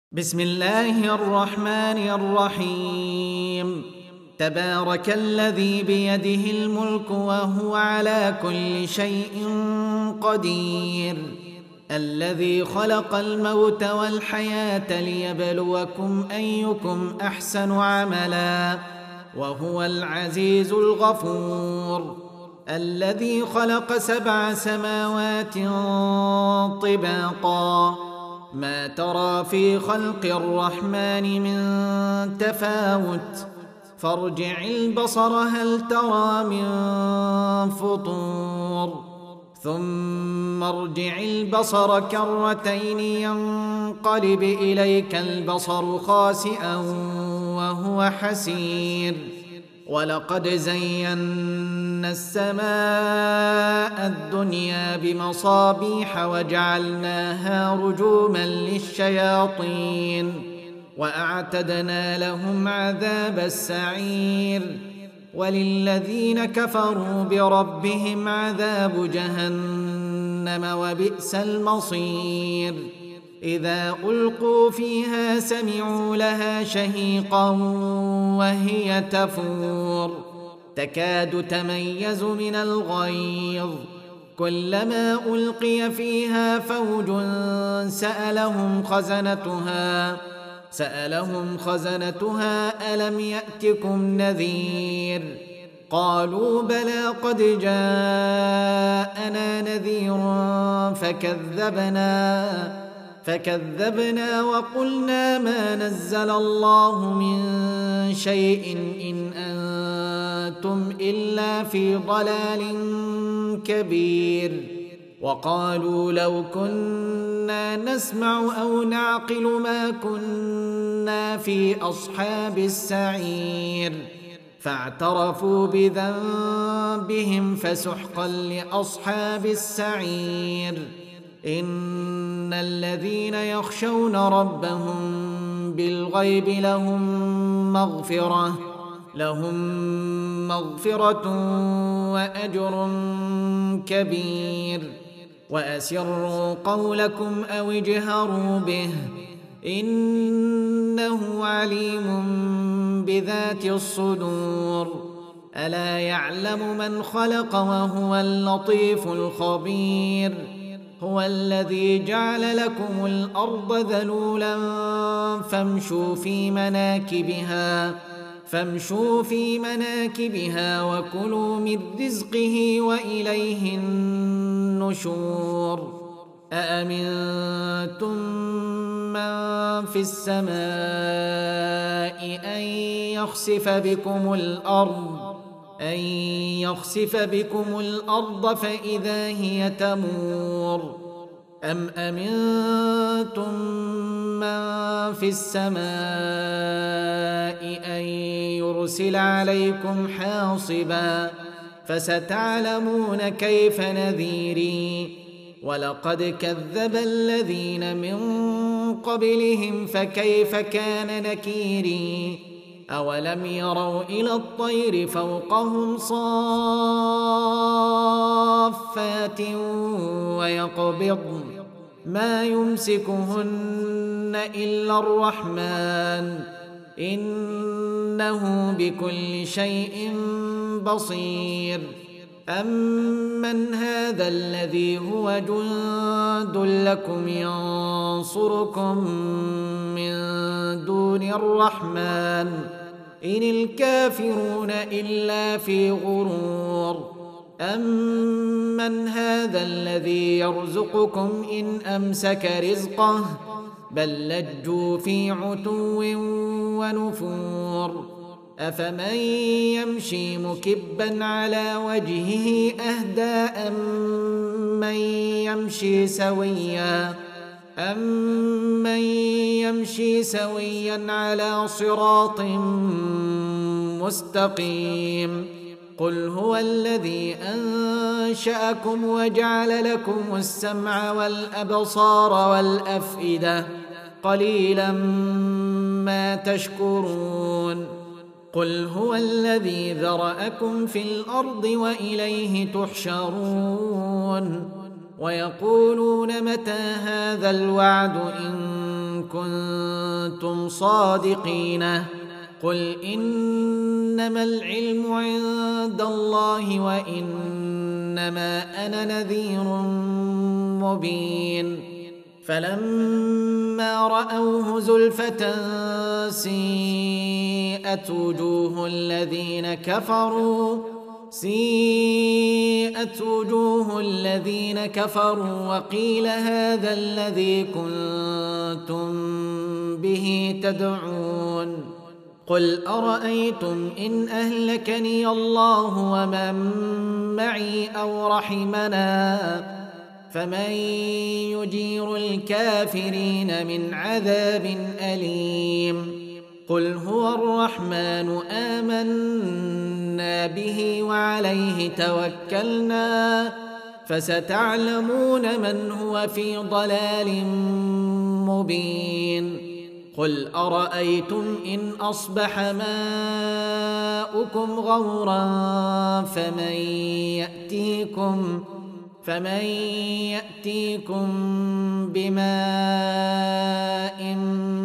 بسم الله الرحمن الرحيم. تبارك الذي بيده الملك وهو على كل شيء قدير، الذي خلق الموت والحياة ليبلوكم أيكم أحسن عملا، وهو العزيز الغفور، الذي خلق 7 سماوات طباقا، ما ترى في خلق الرحمن من تفاوت، فارجع البصر هل ترى من فطور، ثم ارجع البصر كرتين ينقلب إليك البصر خاسئا وهو حسير، ولقد زينا السماء الدنيا بمصابيح وجعلناها رجوما للشياطين، وأعتدنا لهم عذاب السعير، وللذين كفروا بربهم عذاب جهنم وبئس المصير. إذا ألقوا فيها سمعوا لها شهيقا وهي تفور، تكاد تميز من الغيظ، كلما ألقي فيها فوج سألهم خزنتها ألم يأتكم نذير؟ قالوا بلى قد جاءنا نذير فكذبنا وقلنا ما نزل الله من شيء إن أنتم إلا في ضلال كبير. وقالوا لو كنا نسمع أو نعقل ما كنا في أصحاب السعير، فاعترفوا بذنبهم فسحقا لأصحاب السعير. إن الذين يخشون ربهم بالغيب لهم مغفرة وأجر كبير. وأسروا قولكم أو اجهروا به إنه عليم بذات الصدور. ألا يعلم من خلق وهو اللطيف الخبير. هو الذي جعل لكم الأرض ذلولا فامشوا في مناكبها وكلوا من رزقه وإليه النشور. أأمنتم من في السماء أن يخسف بكم الأرض فإذا هي تمور، أم أمنتم من في السماء أن يرسل عليكم حاصبا، فستعلمون كيف نذيري. ولقد كذب الذين من قبلهم فكيف كان نكيري. أولم يروا إلى الطير فوقهم صافات ويقبضن ما يمسكهن إلا الرحمن إنه بكل شيء بصير. أمن هذا الذي هو جند لكم ينصركم من دون الرحمن إن الكافرون إلا في غرور. أمن هذا الذي يرزقكم إن أمسك رزقه بل لجوا في عتو ونفور. أفمن يمشي مكبا على وجهه أهدى أمن يمشي سويا على صراط مستقيم. قل هو الذي أنشأكم وجعل لكم السمع والأبصار والأفئدة قليلا ما تشكرون. قل هو الذي ذرأكم في الأرض وإليه تحشرون. ويقولون متى هذا الوعد إن كنتم صادقين قل إنما العلم عند الله وإنما أنا نذير مبين فلما رأوه زلفة سيئت وجوه الذين كفروا وقيل هذا الذي كنتم به تدعون قل أرأيتم إن أهلكني الله ومن معي أو رحمنا فمن يجير الكافرين من عذاب أليم قل هو الرحمن آمنا به وعليه توكلنا فستعلمون من هو في ضلال مبين قل أرأيتم إن أصبح ماؤكم غورا فمن يأتيكم بماء